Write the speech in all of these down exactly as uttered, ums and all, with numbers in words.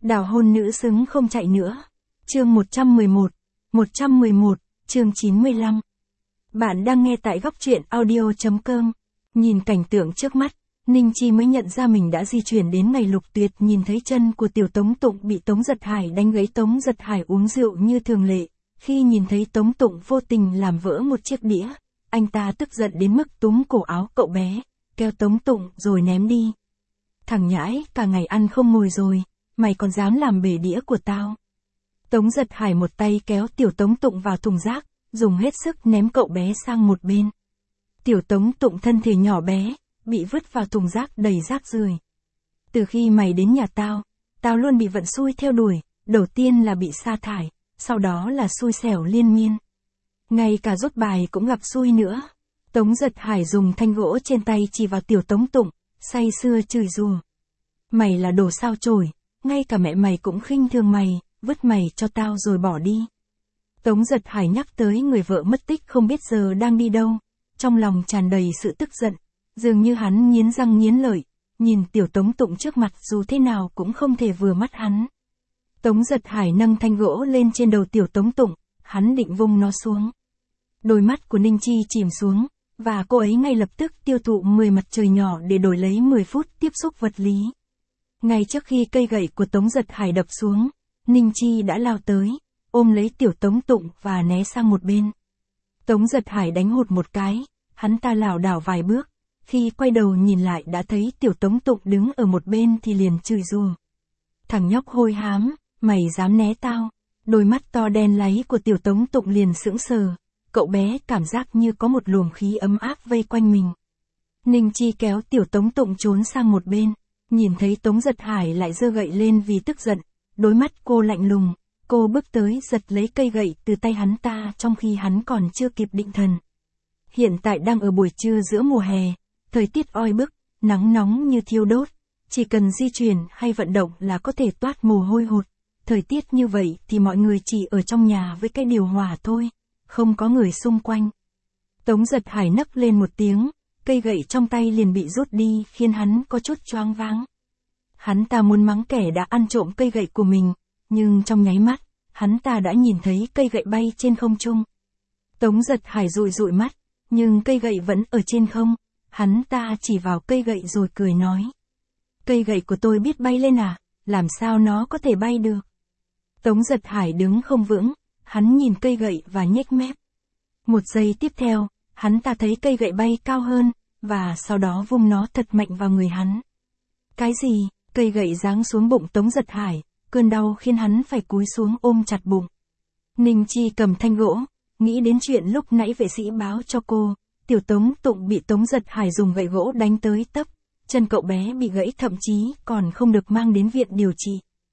Đào hôn nữ xứng không chạy nữa. Chương một trăm mười một, một trăm mười một, chương chín mươi lăm. Bạn đang nghe tại góc truyện audio chấm com. Nhìn cảnh tượng trước mắt, Ninh Chi mới nhận ra mình đã di chuyển đến ngày Lục Tuyệt nhìn thấy chân của tiểu Tống Tụng bị Tống Giật Hải đánh gãy. Tống Giật Hải uống rượu như thường lệ, khi nhìn thấy Tống Tụng vô tình làm vỡ một chiếc đĩa, anh ta tức giận đến mức túm cổ áo cậu bé, kéo Tống Tụng rồi ném đi. Thằng nhãi, cả ngày ăn không ngồi rồi, mày còn dám làm bể đĩa của tao. Tống Giật Hải một tay kéo tiểu Tống Tụng vào thùng rác, dùng hết sức ném cậu bé sang một bên. Tiểu Tống Tụng thân thể nhỏ bé, bị vứt vào thùng rác đầy rác rưởi. Từ khi mày đến nhà tao, tao luôn bị vận xui theo đuổi, đầu tiên là bị sa thải, sau đó là xui xẻo liên miên. Ngay cả rút bài cũng gặp xui nữa. Tống Giật Hải dùng thanh gỗ trên tay chỉ vào tiểu Tống Tụng, say sưa chửi rủa. Mày là đồ sao chổi, ngay cả mẹ mày cũng khinh thường mày, vứt mày cho tao rồi bỏ đi. Tống Giật Hải nhắc tới người vợ mất tích không biết giờ đang đi đâu, trong lòng tràn đầy sự tức giận, dường như hắn nghiến răng nghiến lợi, nhìn tiểu Tống Tụng trước mặt dù thế nào cũng không thể vừa mắt hắn. Tống Giật Hải nâng thanh gỗ lên trên đầu tiểu Tống Tụng, hắn định vung nó xuống. Đôi mắt của Ninh Chi chìm xuống, và cô ấy ngay lập tức tiêu thụ mười mặt trời nhỏ để đổi lấy mười phút tiếp xúc vật lý. Ngay trước khi cây gậy của Tống Giật Hải đập xuống, Ninh Chi đã lao tới, ôm lấy tiểu Tống Tụng và né sang một bên. Tống Giật Hải đánh hụt một cái, hắn ta lảo đảo vài bước, khi quay đầu nhìn lại đã thấy tiểu Tống Tụng đứng ở một bên thì liền chửi rủa. Thằng nhóc hôi hám, mày dám né tao? Đôi mắt to đen láy của tiểu Tống Tụng liền sững sờ, cậu bé cảm giác như có một luồng khí ấm áp vây quanh mình. Ninh Chi kéo tiểu Tống Tụng trốn sang một bên, nhìn thấy Tống Giật Hải lại giơ gậy lên vì tức giận, đôi mắt cô lạnh lùng, cô bước tới giật lấy cây gậy từ tay hắn ta trong khi hắn còn chưa kịp định thần. Hiện tại đang ở buổi trưa giữa mùa hè, thời tiết oi bức, nắng nóng như thiêu đốt, chỉ cần di chuyển hay vận động là có thể toát mồ hôi hột. Thời tiết như vậy thì mọi người chỉ ở trong nhà với cái điều hòa thôi, không có người xung quanh. Tống Giật Hải nấc lên một tiếng, cây gậy trong tay liền bị rút đi khiến hắn có chút choáng váng. Hắn ta muốn mắng kẻ đã ăn trộm cây gậy của mình, nhưng trong nháy mắt, hắn ta đã nhìn thấy cây gậy bay trên không trung. Tống Giật Hải dụi dụi mắt, nhưng cây gậy vẫn ở trên không, hắn ta chỉ vào cây gậy rồi cười nói. Cây gậy của tôi biết bay lên à, làm sao nó có thể bay được? Tống Giật Hải đứng không vững, hắn nhìn cây gậy và nhếch mép. Một giây tiếp theo, hắn ta thấy cây gậy bay cao hơn, và sau đó vung nó thật mạnh vào người hắn. Cái gì? Cây gậy giáng xuống bụng Tống Giật Hải, cơn đau khiến hắn phải cúi xuống ôm chặt bụng. Ninh Chi cầm thanh gỗ, nghĩ đến chuyện lúc nãy vệ sĩ báo cho cô, tiểu Tống Tụng bị Tống Giật Hải dùng gậy gỗ đánh tới tấp, chân cậu bé bị gãy thậm chí còn không được mang đến viện điều trị.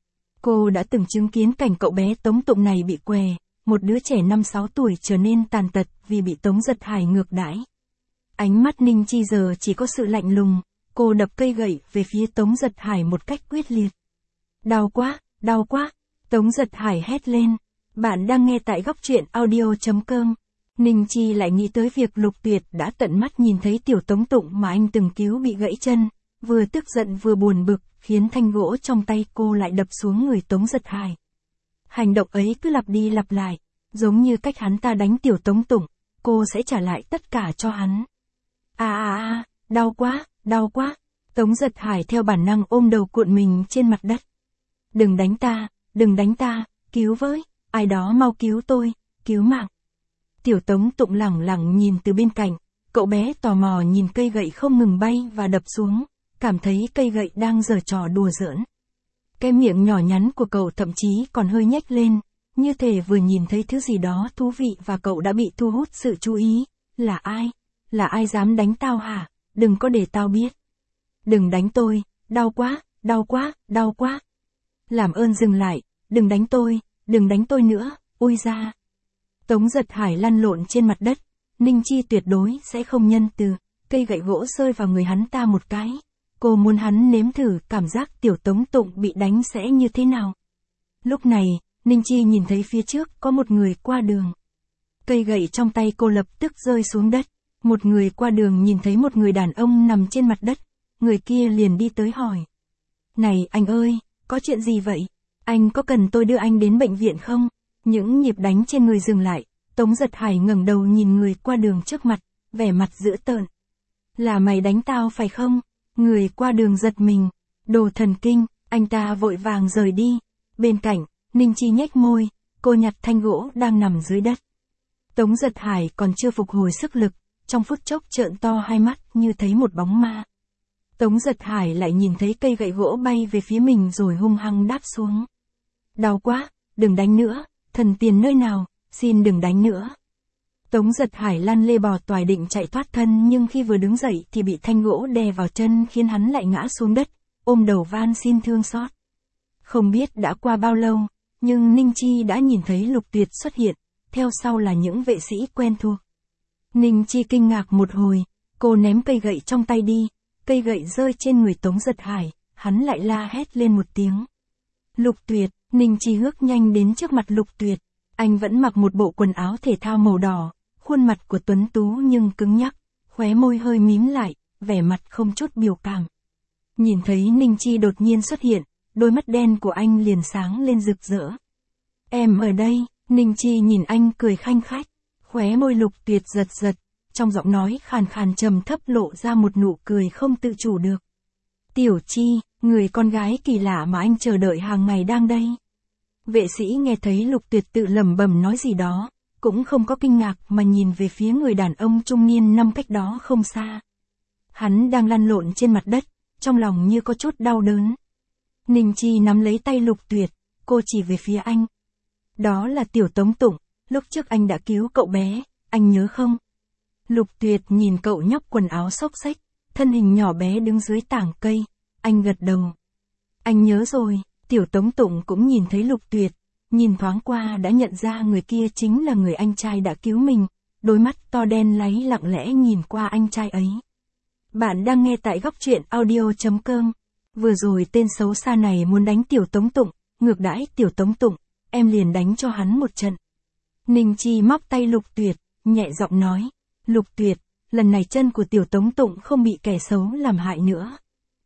Cô đã từng chứng kiến cảnh cậu bé Tống Tụng này bị què, một đứa trẻ năm sáu tuổi trở nên tàn tật vì bị Tống Giật Hải ngược đãi. Ánh mắt Ninh Chi giờ chỉ có sự lạnh lùng, cô đập cây gậy về phía Tống Giật Hải một cách quyết liệt. Đau quá, đau quá, Tống Giật Hải hét lên. Bạn đang nghe tại góc truyện audio chấm com. Ninh Chi lại nghĩ tới việc Lục Tuyệt đã tận mắt nhìn thấy tiểu Tống Tụng mà anh từng cứu bị gãy chân, vừa tức giận vừa buồn bực, khiến thanh gỗ trong tay cô lại đập xuống người Tống Giật Hải. Hành động ấy cứ lặp đi lặp lại, giống như cách hắn ta đánh tiểu Tống Tụng, cô sẽ trả lại tất cả cho hắn. À à à, đau quá, đau quá. Tống Giật Hải theo bản năng ôm đầu cuộn mình trên mặt đất. Đừng đánh ta, đừng đánh ta, cứu với, ai đó mau cứu tôi, cứu mạng. Tiểu Tống Tụng lẳng lặng nhìn từ bên cạnh, cậu bé tò mò nhìn cây gậy không ngừng bay và đập xuống, cảm thấy cây gậy đang giở trò đùa giỡn. Cái miệng nhỏ nhắn của cậu thậm chí còn hơi nhếch lên, như thể vừa nhìn thấy thứ gì đó thú vị và cậu đã bị thu hút sự chú ý. Là ai? Là ai dám đánh tao hả? Đừng có để tao biết. Đừng đánh tôi, đau quá, đau quá, đau quá. Làm ơn dừng lại, đừng đánh tôi, đừng đánh tôi nữa, ui ra. Tống Giật Hải lăn lộn trên mặt đất, Ninh Chi tuyệt đối sẽ không nhân từ, cây gậy gỗ rơi vào người hắn ta một cái. Cô muốn hắn nếm thử cảm giác tiểu Tống Tụng bị đánh sẽ như thế nào. Lúc này, Ninh Chi nhìn thấy phía trước có một người qua đường. Cây gậy trong tay cô lập tức rơi xuống đất. Một người qua đường nhìn thấy một người đàn ông nằm trên mặt đất, người kia liền đi tới hỏi. Này anh ơi, có chuyện gì vậy? Anh có cần tôi đưa anh đến bệnh viện không? Những nhịp đánh trên người dừng lại, Tống Giật Hải ngẩng đầu nhìn người qua đường trước mặt, vẻ mặt dữ tợn. Là mày đánh tao phải không? Người qua đường giật mình. Đồ thần kinh, anh ta vội vàng rời đi. Bên cạnh, Ninh Chi nhếch môi, cô nhặt thanh gỗ đang nằm dưới đất. Tống Giật Hải còn chưa phục hồi sức lực, trong phút chốc trợn to hai mắt như thấy một bóng ma. Tống Giật Hải lại nhìn thấy cây gậy gỗ bay về phía mình rồi hung hăng đáp xuống. Đau quá, đừng đánh nữa, thần tiền nơi nào, xin đừng đánh nữa. Tống Giật Hải lăn lê bò toài định chạy thoát thân nhưng khi vừa đứng dậy thì bị thanh gỗ đè vào chân khiến hắn lại ngã xuống đất, ôm đầu van xin thương xót. Không biết đã qua bao lâu, nhưng Ninh Chi đã nhìn thấy Lục Tuyệt xuất hiện, theo sau là những vệ sĩ quen thuộc. Ninh Chi kinh ngạc một hồi, cô ném cây gậy trong tay đi, cây gậy rơi trên người Tống Giật Hải, hắn lại la hét lên một tiếng. Lục Tuyệt, Ninh Chi hước nhanh đến trước mặt Lục Tuyệt, anh vẫn mặc một bộ quần áo thể thao màu đỏ, khuôn mặt của tuấn tú nhưng cứng nhắc, khóe môi hơi mím lại, vẻ mặt không chút biểu cảm. Nhìn thấy Ninh Chi đột nhiên xuất hiện, đôi mắt đen của anh liền sáng lên rực rỡ. Em ở đây, Ninh Chi nhìn anh cười khanh khách, khóe môi Lục Tuyệt giật giật, trong giọng nói khàn khàn trầm thấp lộ ra một nụ cười không tự chủ được. Tiểu Chi, người con gái kỳ lạ mà anh chờ đợi hàng ngày đang đây. Vệ sĩ nghe thấy Lục Tuyệt tự lẩm bẩm nói gì đó, cũng không có kinh ngạc mà nhìn về phía người đàn ông trung niên nằm cách đó không xa. Hắn đang lăn lộn trên mặt đất, trong lòng như có chút đau đớn. Ninh Chi nắm lấy tay Lục Tuyệt, cô chỉ về phía anh. Đó là Tiểu Tống Tụng, lúc trước anh đã cứu cậu bé, anh nhớ không? Lục Tuyệt nhìn cậu nhóc quần áo xốc xếch, thân hình nhỏ bé đứng dưới tảng cây, anh gật đầu. Anh nhớ rồi, Tiểu Tống Tụng cũng nhìn thấy Lục Tuyệt, nhìn thoáng qua đã nhận ra người kia chính là người anh trai đã cứu mình, đôi mắt to đen láy lặng lẽ nhìn qua anh trai ấy. Bạn đang nghe tại góc truyện audio chấm com. Vừa rồi tên xấu xa này muốn đánh Tiểu Tống Tụng, ngược đãi Tiểu Tống Tụng, em liền đánh cho hắn một trận. Ninh Chi móc tay Lục Tuyệt, nhẹ giọng nói, Lục Tuyệt, lần này chân của Tiểu Tống Tụng không bị kẻ xấu làm hại nữa.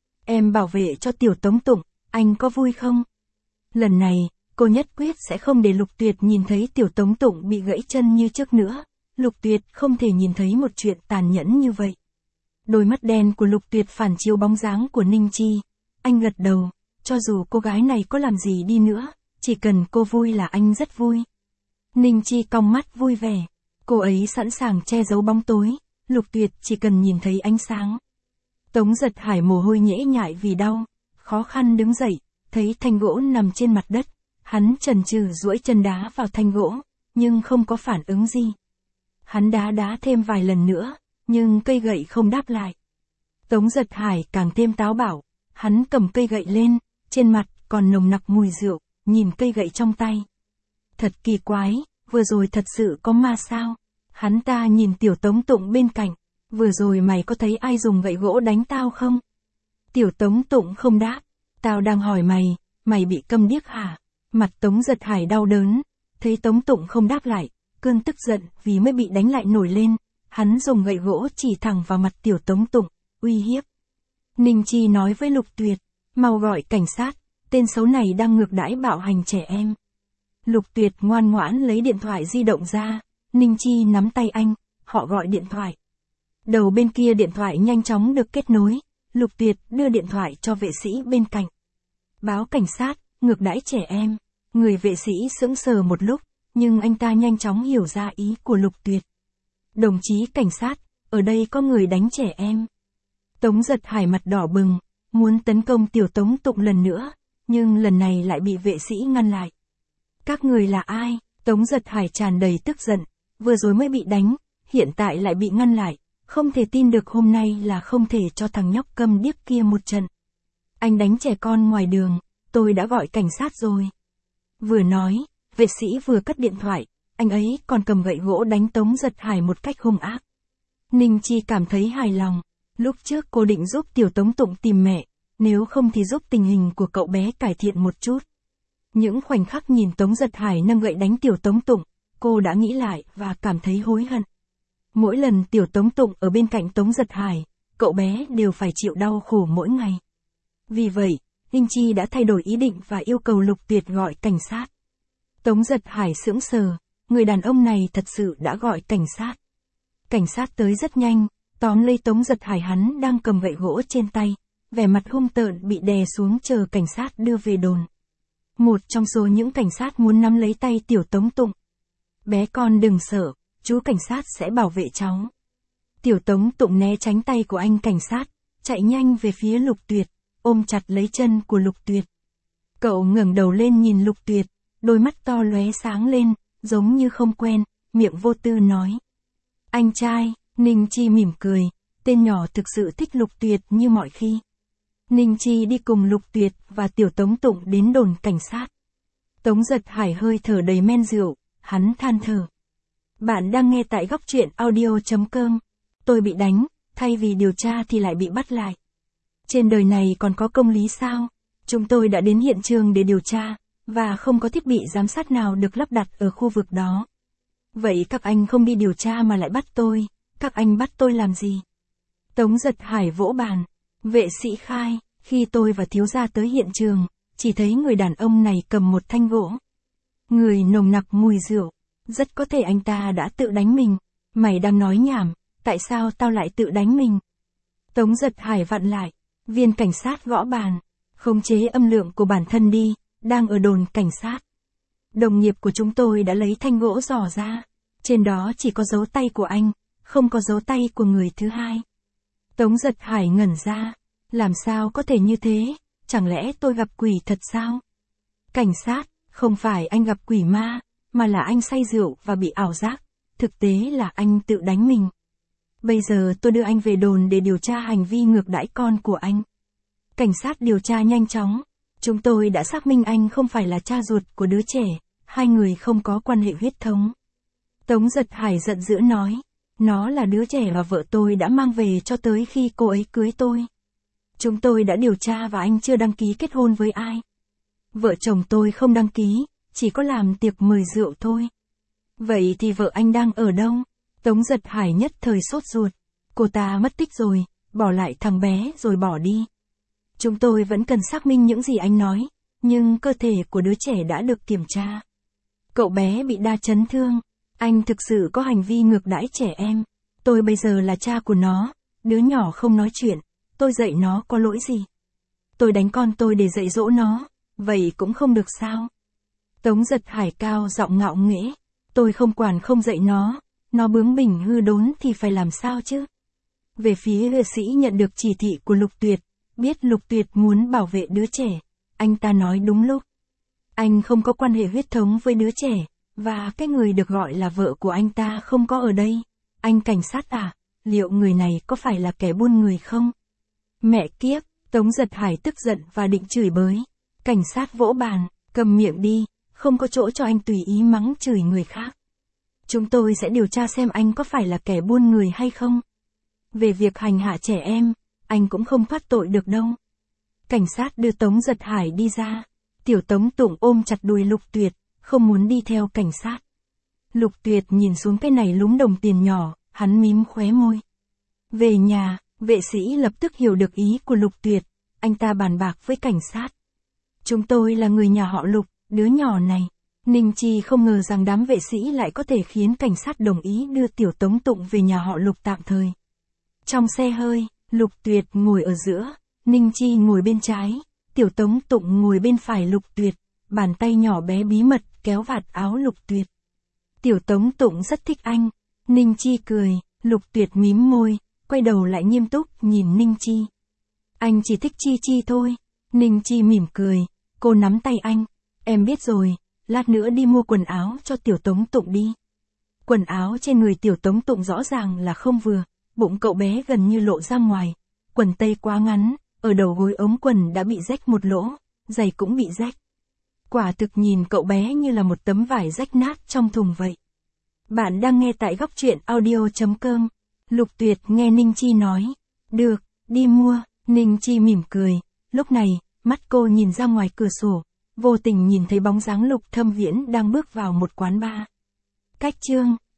Em bảo vệ cho Tiểu Tống Tụng, anh có vui không? Lần này, cô nhất quyết sẽ không để Lục Tuyệt nhìn thấy Tiểu Tống Tụng bị gãy chân như trước nữa. Lục Tuyệt không thể nhìn thấy một chuyện tàn nhẫn như vậy. Đôi mắt đen của Lục Tuyệt phản chiếu bóng dáng của Ninh Chi. Anh gật đầu, cho dù cô gái này có làm gì đi nữa, chỉ cần cô vui là anh rất vui. Ninh Chi cong mắt vui vẻ, cô ấy sẵn sàng che giấu bóng tối, Lục Tuyệt chỉ cần nhìn thấy ánh sáng. Tống Giật Hải mồ hôi nhễ nhại vì đau, khó khăn đứng dậy, thấy thanh gỗ nằm trên mặt đất, hắn chần chừ duỗi chân đá vào thanh gỗ, nhưng không có phản ứng gì. Hắn đá đá thêm vài lần nữa, nhưng cây gậy không đáp lại. Tống Giật Hải càng thêm táo bạo, hắn cầm cây gậy lên, trên mặt còn nồng nặc mùi rượu, nhìn cây gậy trong tay. Thật kỳ quái, vừa rồi thật sự có ma sao? Hắn ta nhìn Tiểu Tống Tụng bên cạnh, vừa rồi mày có thấy ai dùng gậy gỗ đánh tao không? Tiểu Tống Tụng không đáp, tao đang hỏi mày, mày bị câm điếc hả? Mặt Tống Giật Hải đau đớn, thấy Tống Tụng không đáp lại, cơn tức giận vì mới bị đánh lại nổi lên, hắn dùng gậy gỗ chỉ thẳng vào mặt Tiểu Tống Tụng, uy hiếp. Ninh Chi nói với Lục Tuyệt, mau gọi cảnh sát, tên xấu này đang ngược đãi bạo hành trẻ em. Lục Tuyệt ngoan ngoãn lấy điện thoại di động ra, Ninh Chi nắm tay anh, họ gọi điện thoại. Đầu bên kia điện thoại nhanh chóng được kết nối, Lục Tuyệt đưa điện thoại cho vệ sĩ bên cạnh. Báo cảnh sát, ngược đãi trẻ em. Người vệ sĩ sững sờ một lúc, nhưng anh ta nhanh chóng hiểu ra ý của Lục Tuyệt. Đồng chí cảnh sát, ở đây có người đánh trẻ em. Tống Giật Hải mặt đỏ bừng, muốn tấn công Tiểu Tống Tụng lần nữa, nhưng lần này lại bị vệ sĩ ngăn lại. Các người là ai? Tống Giật Hải tràn đầy tức giận, vừa rồi mới bị đánh, hiện tại lại bị ngăn lại, không thể tin được hôm nay là không thể cho thằng nhóc câm điếc kia một trận. Anh đánh trẻ con ngoài đường, tôi đã gọi cảnh sát rồi. Vừa nói, vệ sĩ vừa cất điện thoại, anh ấy còn cầm gậy gỗ đánh Tống Giật Hải một cách hung ác. Ninh Chi cảm thấy hài lòng, lúc trước cô định giúp Tiểu Tống Tụng tìm mẹ, nếu không thì giúp tình hình của cậu bé cải thiện một chút. Những khoảnh khắc nhìn Tống Giật Hải nâng gậy đánh Tiểu Tống Tụng, cô đã nghĩ lại và cảm thấy hối hận. Mỗi lần Tiểu Tống Tụng ở bên cạnh Tống Giật Hải, cậu bé đều phải chịu đau khổ mỗi ngày. Vì vậy, Ninh Chi đã thay đổi ý định và yêu cầu Lục Tuyệt gọi cảnh sát. Tống Giật Hải sững sờ, người đàn ông này thật sự đã gọi cảnh sát. Cảnh sát tới rất nhanh, tóm lấy Tống Giật Hải, hắn đang cầm gậy gỗ trên tay, vẻ mặt hung tợn bị đè xuống chờ cảnh sát đưa về đồn. Một trong số những cảnh sát muốn nắm lấy tay tiểu Tống Tụng. Bé con đừng sợ, chú cảnh sát sẽ bảo vệ cháu. Tiểu Tống Tụng né tránh tay của anh cảnh sát, chạy nhanh về phía Lục Tuyệt, ôm chặt lấy chân của Lục Tuyệt. Cậu ngẩng đầu lên nhìn Lục Tuyệt, đôi mắt to lóe sáng lên, giống như không quen, miệng vô tư nói. Anh trai, Ninh Chi mỉm cười, tên nhỏ thực sự thích Lục Tuyệt như mọi khi. Ninh Chi đi cùng Lục Tuyệt và tiểu Tống Tụng đến đồn cảnh sát. Tống Giật Hải hơi thở đầy men rượu, hắn than thở. Bạn đang nghe tại góc truyện audio chấm com. Tôi bị đánh, thay vì điều tra thì lại bị bắt lại. Trên đời này còn có công lý sao? Chúng tôi đã đến hiện trường để điều tra, và không có thiết bị giám sát nào được lắp đặt ở khu vực đó. Vậy các anh không đi điều tra mà lại bắt tôi, các anh bắt tôi làm gì? Tống Giật Hải vỗ bàn. Vệ sĩ khai, khi tôi và thiếu gia tới hiện trường, chỉ thấy người đàn ông này cầm một thanh gỗ. Người nồng nặc mùi rượu, rất có thể anh ta đã tự đánh mình. Mày đang nói nhảm, tại sao tao lại tự đánh mình? Tống Giật Hải vặn lại, viên cảnh sát gõ bàn, khống chế âm lượng của bản thân đi, đang ở đồn cảnh sát. Đồng nghiệp của chúng tôi đã lấy thanh gỗ dò ra, trên đó chỉ có dấu tay của anh, không có dấu tay của người thứ hai. Tống Giật Hải ngẩn ra, làm sao có thể như thế, chẳng lẽ tôi gặp quỷ thật sao? Cảnh sát, không phải anh gặp quỷ ma, mà là anh say rượu và bị ảo giác, thực tế là anh tự đánh mình. Bây giờ tôi đưa anh về đồn để điều tra hành vi ngược đãi con của anh. Cảnh sát điều tra nhanh chóng, chúng tôi đã xác minh anh không phải là cha ruột của đứa trẻ, hai người không có quan hệ huyết thống. Tống Giật Hải giận dữ nói, nó là đứa trẻ và vợ tôi đã mang về cho tới khi cô ấy cưới tôi. Chúng tôi đã điều tra và anh chưa đăng ký kết hôn với ai. Vợ chồng tôi không đăng ký, chỉ có làm tiệc mời rượu thôi. Vậy thì vợ anh đang ở đâu? Tống Giật Hải nhất thời sốt ruột. Cô ta mất tích rồi, bỏ lại thằng bé rồi bỏ đi. Chúng tôi vẫn cần xác minh những gì anh nói, nhưng cơ thể của đứa trẻ đã được kiểm tra. Cậu bé bị đa chấn thương, anh thực sự có hành vi ngược đãi trẻ em. Tôi bây giờ là cha của nó, đứa nhỏ không nói chuyện, tôi dạy nó có lỗi gì? Tôi đánh con tôi để dạy dỗ nó, vậy cũng không được sao? Tống Giật Hải cao giọng ngạo nghễ, tôi không quản không dạy nó, nó bướng bỉnh hư đốn thì phải làm sao chứ? Về phía vệ sĩ nhận được chỉ thị của Lục Tuyệt, biết Lục Tuyệt muốn bảo vệ đứa trẻ, anh ta nói đúng lúc. Anh không có quan hệ huyết thống với đứa trẻ, và cái người được gọi là vợ của anh ta không có ở đây. Anh cảnh sát à, liệu người này có phải là kẻ buôn người không? Mẹ kiếp, Tống Giật Hải tức giận và định chửi bới. Cảnh sát vỗ bàn, cầm miệng đi, không có chỗ cho anh tùy ý mắng chửi người khác. Chúng tôi sẽ điều tra xem anh có phải là kẻ buôn người hay không. Về việc hành hạ trẻ em, anh cũng không thoát tội được đâu. Cảnh sát đưa Tống Giật Hải đi ra. Tiểu Tống Tụng ôm chặt đùi Lục Tuyệt, không muốn đi theo cảnh sát. Lục Tuyệt nhìn xuống cái này lúng đồng tiền nhỏ, hắn mím khóe môi. Về nhà, vệ sĩ lập tức hiểu được ý của Lục Tuyệt, anh ta bàn bạc với cảnh sát. Chúng tôi là người nhà họ Lục, đứa nhỏ này. Ninh Chi không ngờ rằng đám vệ sĩ lại có thể khiến cảnh sát đồng ý đưa Tiểu Tống Tụng về nhà họ Lục tạm thời. Trong xe hơi, Lục Tuyệt ngồi ở giữa, Ninh Chi ngồi bên trái, Tiểu Tống Tụng ngồi bên phải Lục Tuyệt, bàn tay nhỏ bé bí mật kéo vạt áo Lục Tuyệt. Tiểu Tống Tụng rất thích anh. Ninh Chi cười, Lục Tuyệt mím môi, quay đầu lại nghiêm túc nhìn Ninh Chi. Anh chỉ thích Chi Chi thôi. Ninh Chi mỉm cười, cô nắm tay anh. Em biết rồi, lát nữa đi mua quần áo cho Tiểu Tống Tụng đi. Quần áo trên người Tiểu Tống Tụng rõ ràng là không vừa, bụng cậu bé gần như lộ ra ngoài, quần tây quá ngắn, ở đầu gối ống quần đã bị rách một lỗ, giày cũng bị rách. Quả thực nhìn cậu bé như là một tấm vải rách nát trong thùng vậy. Bạn đang nghe tại góc truyện audio chấm com. Lục Tuyệt nghe Ninh Chi nói, được, đi mua. Ninh Chi mỉm cười, lúc này, mắt cô nhìn ra ngoài cửa sổ, vô tình nhìn thấy bóng dáng Lục Thâm Viễn đang bước vào một quán bar. Cách chương